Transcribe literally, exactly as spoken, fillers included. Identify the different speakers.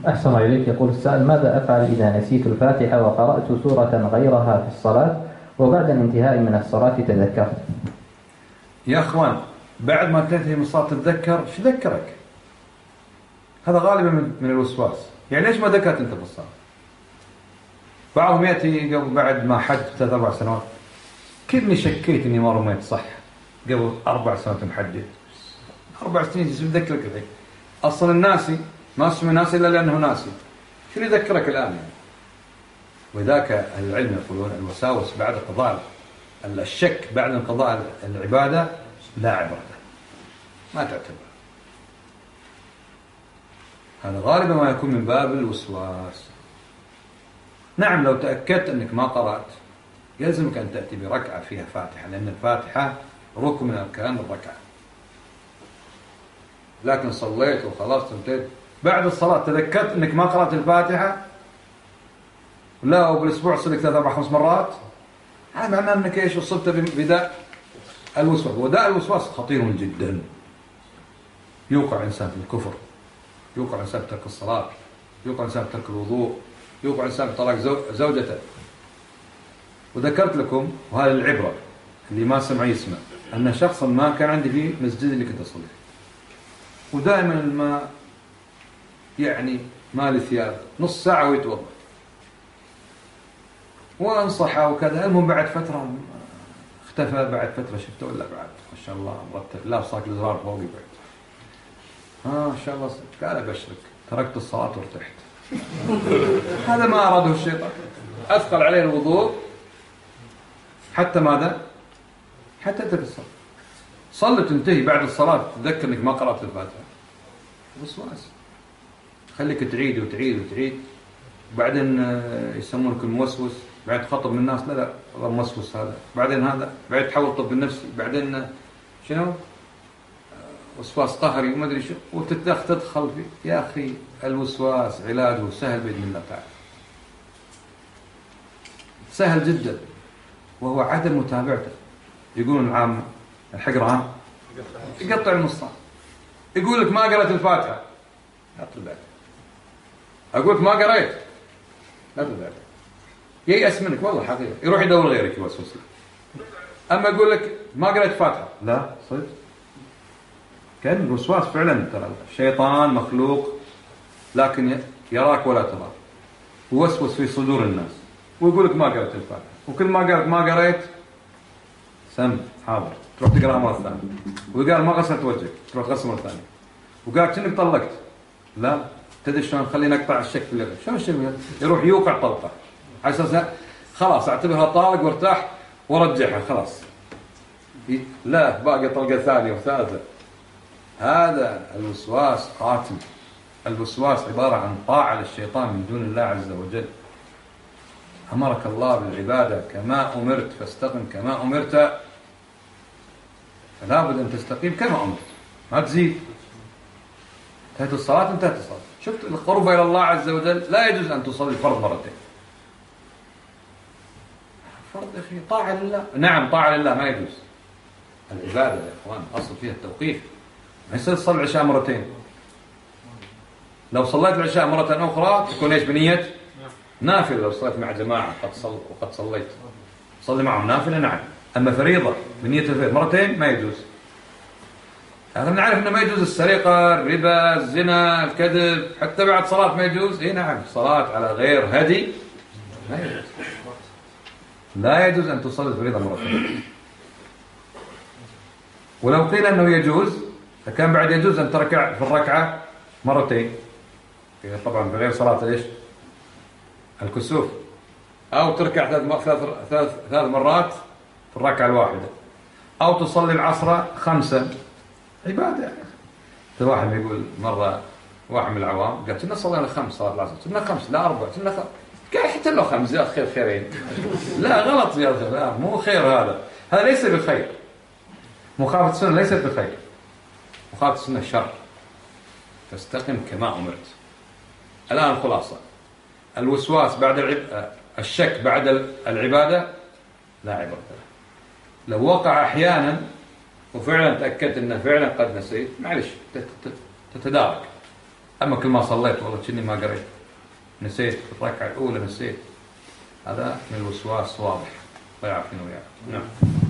Speaker 1: أحسن إليك. يقول السائل: ماذا أفعل إذا نسيت الفاتحة وقرأت سورة غيرها في الصلاة وبعد الانتهاء من الصلاة تذكرت؟
Speaker 2: يا أخوان، بعد ما تنتهي من الصلاة تتذكر، شو ذكرك؟ هذا غالبا من الوسواس. يعني ليش ما ذكرت أنت بالصلاة؟ بعضهم يأتي قبل بعد ما حج ثلاث أربع سنوات، كني شكيت إني ما رميت صح قبل أربع سنوات محجت. أربع سنين شو يذكرك الحين؟ أصلا الناسي ما اسمه ناسي إلا لأنه ناسي. شو يذكرك الآن يعني؟ وذاك أهل العلم يقولون الوساوس بعد قضاء الشك بعد انقضاء العبادة لا عبرة، ما تعتبر. هذا غالبا ما يكون من باب الوسواس. نعم، لو تأكدت أنك ما قرأت يلزمك أن تأتي بركعة فيها فاتحة، لأن الفاتحة ركن من أركان الركعة. لكن صليت وخلاص انتهيت، بعد الصلاة تذكرت أنك ما قرأت الفاتحة، لا وبالأسبوع صلك ثلاث أربع خمس مرات، هذا معناه أنك إيش؟ أصبت بداء الوسواس. وداء الوسواس خطير جدا، يوقع إنسان في الكفر، يوقع إنسان بترك الصلاة، يوقع إنسان بترك الوضوء، يوقع إنسان بطلاق زوجته. وذكرت لكم، وهذه العبرة اللي ما سمع يسمع، أن شخصا ما كان عندي في مسجد اللي كنت أصلي فيه، ودائما الماء يعني ما لي ثياب، نص ساعة ويتوضأ وانصحه وكذا. المهم بعد فترة اختفى، بعد فترة شفته ولا بعد ما شاء الله مرتب، لا صاك الزرار فوقي بعد. ها ان شاء الله قال ابشرك تركت الصلاة وارتحت. هذا ما أراده الشيطان، أثقل عليه الوضوء حتى ماذا؟ حتى تتصل صلي تنتهي بعد الصلاة تذكر انك ما قرأت الفاتحة. وسواس خليك تعيد وتعيد وتعيد، وبعدين يسمونك الموسوس، بعد تخطب من الناس لا لا والله موسوس هذا، بعدين هذا بعد تحول طب النفسي، بعدين شنو وسواس قهري وما ادري شو، وتدخل فيه. يا اخي الوسواس علاجه سهل باذن الله تعالى، سهل جدا، وهو عدم متابعته. يقولون العامة الحقران يقطع النصان، يقول لك ما قرأت الفاتحة لا تبعد، اقول لك ما قرأت لا تبعد، ييأس منك والله حقيقة، يروح يدور غيرك يوسوس لك. اما اقول لك ما قرأت فاتحة لا صدق، كان الوسواس فعلا ترى الشيطان مخلوق لكن يراك ولا تراه، ووسوس في صدور الناس ويقول لك ما قرأت الفاتحة، وكل ما قالت ما قرأت سم حاضر تروح تقرأ مرة ثانية، وقال ما غسلت وجهك تروح تغسل مرة ثانية، وقال كأنك طلقت لا تدري شلون خلينا نقطع الشك في اللغة، شلون الشك؟ يروح يوقع طلقة على اساس خلاص اعتبرها طالق وارتاح ورجعها خلاص، لا باقي طلقة ثانية وثالثة. هذا الوسواس قاتل. الوسواس عبارة عن طاعة للشيطان من دون الله عز وجل. أمرك الله بالعبادة كما أمرت فاستقم كما أمرت، فلا بد أن تستقيم كما أمرت، ما تزيد. انتهت الصلاة انتهت الصلاة. شفت القرب إلى الله عز وجل لا يجوز أن تصلي الفرض مرتين. فرض يا أخي طاعة لله، نعم طاعة لله ما يجوز. العبادة يا إخوان أصل فيها التوقيف، ما يصير تصلي العشاء مرتين. لو صليت العشاء مرة أخرى تكون إيش بنية نافلة. لو صليت مع جماعة قد صل وقد صليت صلي معهم نافلة نعم، أما فريضة بنية الفريضة مرتين ما يجوز. هذا نعرف أنه ما يجوز السرقة، الربا، الزنا، الكذب، حتى بعد صلاة ما يجوز. إيه نعم، صلاة على غير هدي ما يجوز. لا يجوز أن تصلي الفريضة مرتين. ولو قيل أنه يجوز فكان بعد يجوز أن تركع في الركعة مرتين، طبعا بغير صلاة ليش الكسوف، أو تركع ثلاث ثلاث ثلاث مرات في الركعة الواحدة، أو تصلي العصر خمسا. عبادة يعني. واحد يقول مرة واحد من العوام قال كنا صلينا خمس صلاة العصر، كنا خمس لا أربع، كنا خمس. قال حتى لو خمس يا خير خيرين. لا غلط يا أخي، لا مو خير، هذا هذا ليس بخير. مخالفة السنة ليست بخير، مخالفة السنة شر. فاستقم كما أمرت. الآن الخلاصة، الوسواس بعد العب... الشك بعد العبادة لا عبرة له. لو وقع أحيانا وفعلا تأكدت أنه فعلا قد نسيت، معلش تتدارك أما كل ما صليت والله كني ما قريت، نسيت في الركعة الأولى نسيت، هذا من الوسواس واضح. الله يعافينا وياك. نعم.